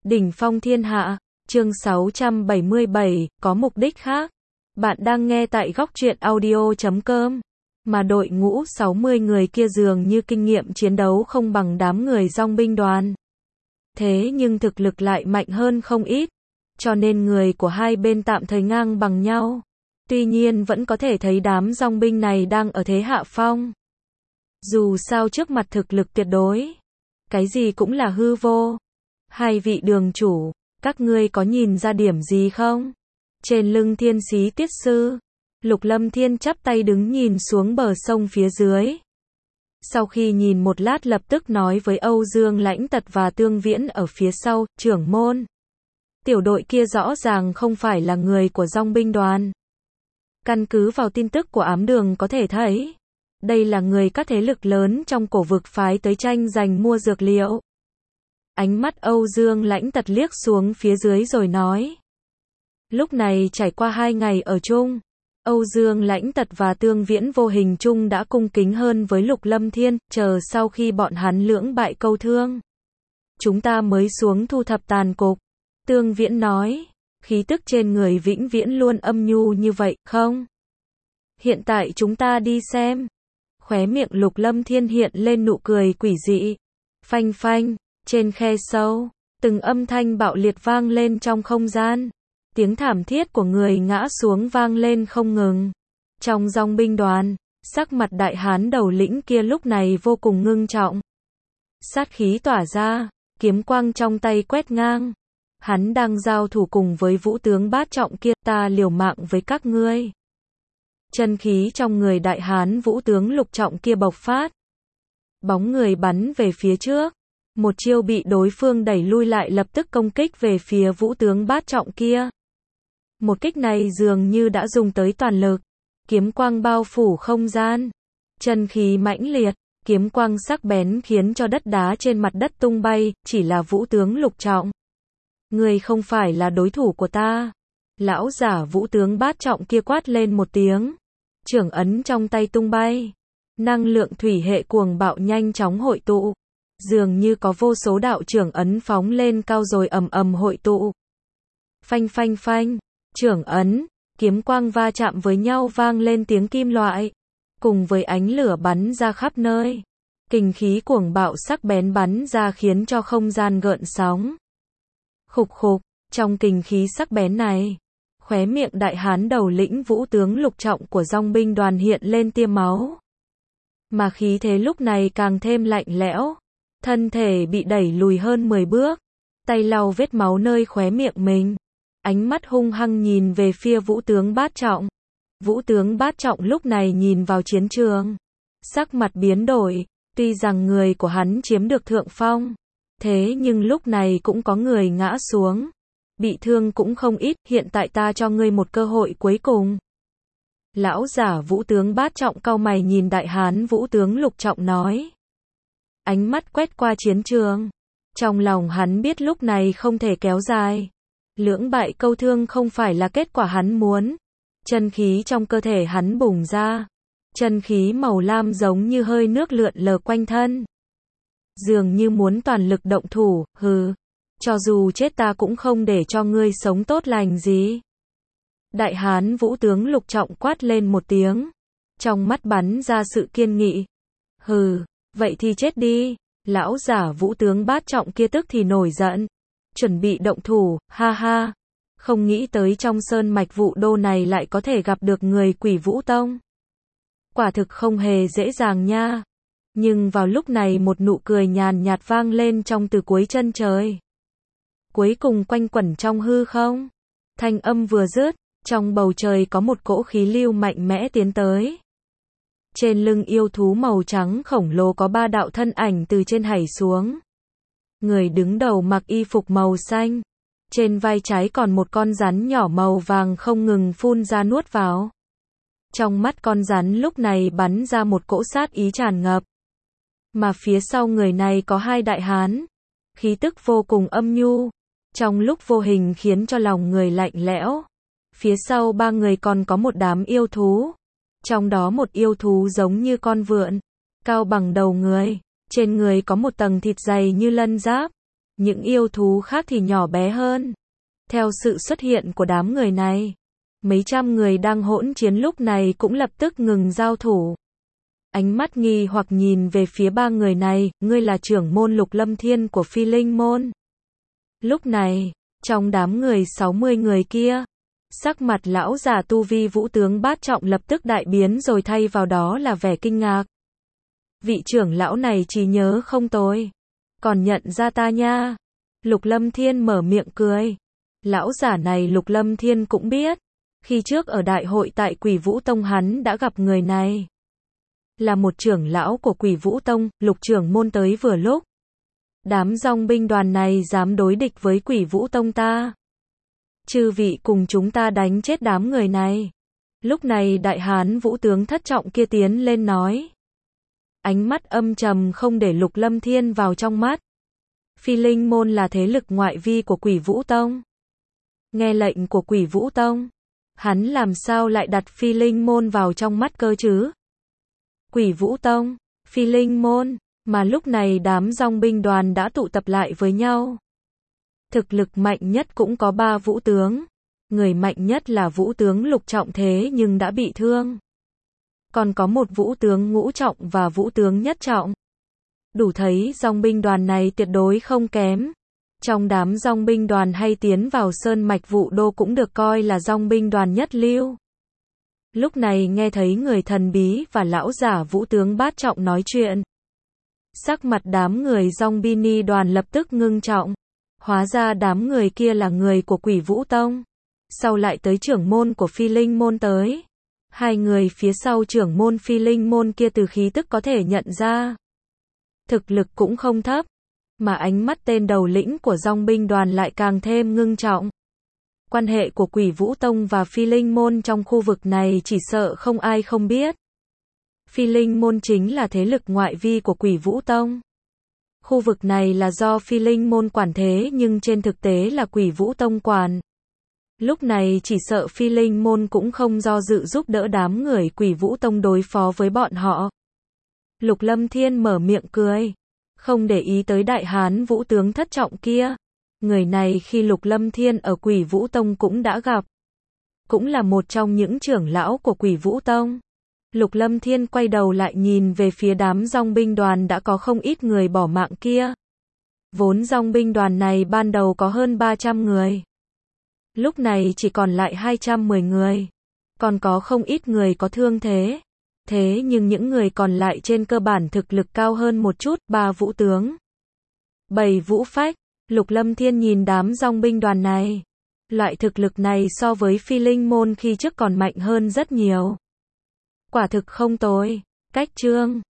Đỉnh phong thiên hạ, chương 677, có mục đích khác. Bạn đang nghe tại góc truyện audio.com. Mà đội ngũ 60 người kia dường như kinh nghiệm chiến đấu không bằng đám người dong binh đoàn. Thế nhưng thực lực lại mạnh hơn không ít, cho nên người của hai bên tạm thời ngang bằng nhau. Tuy nhiên vẫn có thể thấy đám dong binh này đang ở thế hạ phong. Dù sao trước mặt thực lực tuyệt đối, cái gì cũng là hư vô. Hai vị đường chủ, các ngươi có nhìn ra điểm gì không? Trên lưng Thiên Xí Tiết Sư, Lục Lâm Thiên chắp tay đứng nhìn xuống bờ sông phía dưới. Sau khi nhìn một lát lập tức nói với Âu Dương Lãnh Tật và Tương Viễn ở phía sau, trưởng môn. Tiểu đội kia rõ ràng không phải là người của dong binh đoàn. Căn cứ vào tin tức của ám đường có thể thấy, đây là người các thế lực lớn trong cổ vực phái tới tranh giành mua dược liệu. Ánh mắt Âu Dương Lãnh Tật liếc xuống phía dưới rồi nói. Lúc này trải qua 2 ngày ở chung, Âu Dương Lãnh Tật và Tương Viễn vô hình chung đã cung kính hơn với Lục Lâm Thiên, chờ sau khi bọn hắn lưỡng bại câu thương. Chúng ta mới xuống thu thập tàn cục. Tương Viễn nói, khí tức trên người vĩnh viễn luôn âm nhu như vậy, không? Hiện tại chúng ta đi xem. Khóe miệng Lục Lâm Thiên hiện lên nụ cười quỷ dị. Phanh phanh, trên khe sâu, từng âm thanh bạo liệt vang lên trong không gian. Tiếng thảm thiết của người ngã xuống vang lên không ngừng. Trong dong binh đoàn, sắc mặt đại hán đầu lĩnh kia lúc này vô cùng ngưng trọng. Sát khí tỏa ra, kiếm quang trong tay quét ngang. Hắn đang giao thủ cùng với vũ tướng bát trọng kia, ta liều mạng với các ngươi. Chân khí trong người đại hán vũ tướng lục trọng kia bộc phát. Bóng người bắn về phía trước. Một chiêu bị đối phương đẩy lui lại lập tức công kích về phía vũ tướng bát trọng kia. Một kích này dường như đã dùng tới toàn lực. Kiếm quang bao phủ không gian. Chân khí mãnh liệt, kiếm quang sắc bén khiến cho đất đá trên mặt đất tung bay, chỉ là vũ tướng lục trọng. Người không phải là đối thủ của ta. Lão giả vũ tướng bát trọng kia quát lên một tiếng. Chưởng ấn trong tay tung bay. Năng lượng thủy hệ cuồng bạo nhanh chóng hội tụ. Dường như có vô số đạo chưởng ấn phóng lên cao rồi ầm ầm hội tụ. Phanh phanh phanh, chưởng ấn, kiếm quang va chạm với nhau vang lên tiếng kim loại. Cùng với ánh lửa bắn ra khắp nơi. Kình khí cuồng bạo sắc bén bắn ra khiến cho không gian gợn sóng. Khục khục, trong kình khí sắc bén này, khóe miệng đại hán đầu lĩnh vũ tướng lục trọng của dong binh đoàn hiện lên tia máu. Mà khí thế lúc này càng thêm lạnh lẽo. Thân thể bị đẩy lùi hơn 10 bước. Tay lau vết máu nơi khóe miệng mình. Ánh mắt hung hăng nhìn về phía vũ tướng bát trọng. Vũ tướng bát trọng lúc này nhìn vào chiến trường. Sắc mặt biến đổi. Tuy rằng người của hắn chiếm được thượng phong. Thế nhưng lúc này cũng có người ngã xuống. Bị thương cũng không ít. Hiện tại ta cho ngươi một cơ hội cuối cùng. Lão giả vũ tướng bát trọng cau mày nhìn đại hán vũ tướng lục trọng nói. Ánh mắt quét qua chiến trường. Trong lòng hắn biết lúc này không thể kéo dài. Lưỡng bại câu thương không phải là kết quả hắn muốn. Chân khí trong cơ thể hắn bùng ra. Chân khí màu lam giống như hơi nước lượn lờ quanh thân. Dường như muốn toàn lực động thủ, hừ. Cho dù chết ta cũng không để cho ngươi sống tốt lành gì. Đại hán vũ tướng lục trọng quát lên một tiếng. Trong mắt bắn ra sự kiên nghị. Hừ. Vậy thì chết đi. Lão giả vũ tướng bát trọng kia tức thì nổi giận. Chuẩn bị động thủ, ha ha. Không nghĩ tới trong sơn mạch Vũ Đô này lại có thể gặp được người Quỷ Vũ Tông. Quả thực không hề dễ dàng nha. Nhưng vào lúc này một nụ cười nhàn nhạt vang lên trong từ cuối chân trời. Cuối cùng quanh quẩn trong hư không. Thanh âm vừa dứt, trong bầu trời có một cỗ khí lưu mạnh mẽ tiến tới. Trên lưng yêu thú màu trắng khổng lồ có 3 đạo thân ảnh từ trên hảy xuống. Người đứng đầu mặc y phục màu xanh. Trên vai trái còn một con rắn nhỏ màu vàng không ngừng phun ra nuốt vào. Trong mắt con rắn lúc này bắn ra một cỗ sát ý tràn ngập. Mà phía sau người này có 2 đại hán. Khí tức vô cùng âm nhu. Trong lúc vô hình khiến cho lòng người lạnh lẽo. Phía sau 3 người còn có một đám yêu thú. Trong đó một yêu thú giống như con vượn, cao bằng đầu người, trên người có một tầng thịt dày như lân giáp, Những yêu thú khác thì nhỏ bé hơn. Theo sự xuất hiện của đám người này, mấy trăm người đang hỗn chiến lúc này cũng lập tức ngừng giao thủ. Ánh mắt nghi hoặc nhìn về phía ba người này, ngươi là trưởng môn Lục Lâm Thiên của Phi Linh môn. Lúc này, trong đám người 60 người kia, sắc mặt lão già tu vi vũ tướng bát trọng lập tức đại biến rồi thay vào đó là vẻ kinh ngạc. Vị trưởng lão này trí nhớ không tồi, còn nhận ra ta nha. Lục Lâm Thiên mở miệng cười. Lão giả này Lục Lâm Thiên cũng biết, khi trước ở đại hội tại Quỷ Vũ Tông hắn đã gặp người này. Là một trưởng lão của Quỷ Vũ Tông, Lục trưởng môn tới vừa lúc. Đám dòng binh đoàn này dám đối địch với Quỷ Vũ Tông ta. Chư vị cùng chúng ta đánh chết đám người này. Lúc này đại hán vũ tướng thất trọng kia tiến lên nói. Ánh mắt âm trầm không để Lục Lâm Thiên vào trong mắt. Phi Linh môn là thế lực ngoại vi của Quỷ Vũ Tông. Nghe lệnh của Quỷ Vũ Tông, hắn làm sao lại đặt Phi Linh môn vào trong mắt cơ chứ? Quỷ Vũ Tông, Phi Linh môn, mà lúc này đám dòng binh đoàn đã tụ tập lại với nhau. Thực lực mạnh nhất cũng có 3 vũ tướng. Người mạnh nhất là vũ tướng lục trọng thế nhưng đã bị thương. Còn có một vũ tướng ngũ trọng và vũ tướng nhất trọng. Đủ thấy dòng binh đoàn này tuyệt đối không kém. Trong đám dòng binh đoàn hay tiến vào sơn mạch Vũ Đô cũng được coi là dòng binh đoàn nhất lưu. Lúc này nghe thấy người thần bí và lão giả vũ tướng bát trọng nói chuyện. Sắc mặt đám người dòng bini đoàn lập tức ngưng trọng. Hóa ra đám người kia là người của Quỷ Vũ Tông. Sau lại tới trưởng môn của Phi Linh môn tới. Hai người phía sau trưởng môn Phi Linh môn kia từ khí tức có thể nhận ra. Thực lực cũng không thấp. Mà ánh mắt tên đầu lĩnh của dòng binh đoàn lại càng thêm ngưng trọng. Quan hệ của Quỷ Vũ Tông và Phi Linh môn trong khu vực này chỉ sợ không ai không biết. Phi Linh môn chính là thế lực ngoại vi của Quỷ Vũ Tông. Khu vực này là do Phi Linh môn quản thế nhưng trên thực tế là Quỷ Vũ Tông quản. Lúc này chỉ sợ Phi Linh môn cũng không do dự giúp đỡ đám người Quỷ Vũ Tông đối phó với bọn họ. Lục Lâm Thiên mở miệng cười, không để ý tới đại hán vũ tướng thất trọng kia. Người này khi Lục Lâm Thiên ở Quỷ Vũ Tông cũng đã gặp. Cũng là một trong những trưởng lão của Quỷ Vũ Tông. Lục Lâm Thiên quay đầu lại nhìn về phía đám dòng binh đoàn đã có không ít người bỏ mạng kia. Vốn dòng binh đoàn này ban đầu có hơn 300 người. Lúc này chỉ còn lại 210 người. Còn có không ít người có thương thế. Thế nhưng những người còn lại trên cơ bản thực lực cao hơn một chút, 3 vũ tướng. 7 vũ phách. Lục Lâm Thiên nhìn đám dòng binh đoàn này. Loại thực lực này so với Phi Linh môn khi trước còn mạnh hơn rất nhiều. Quả thực không tồi. Cách chương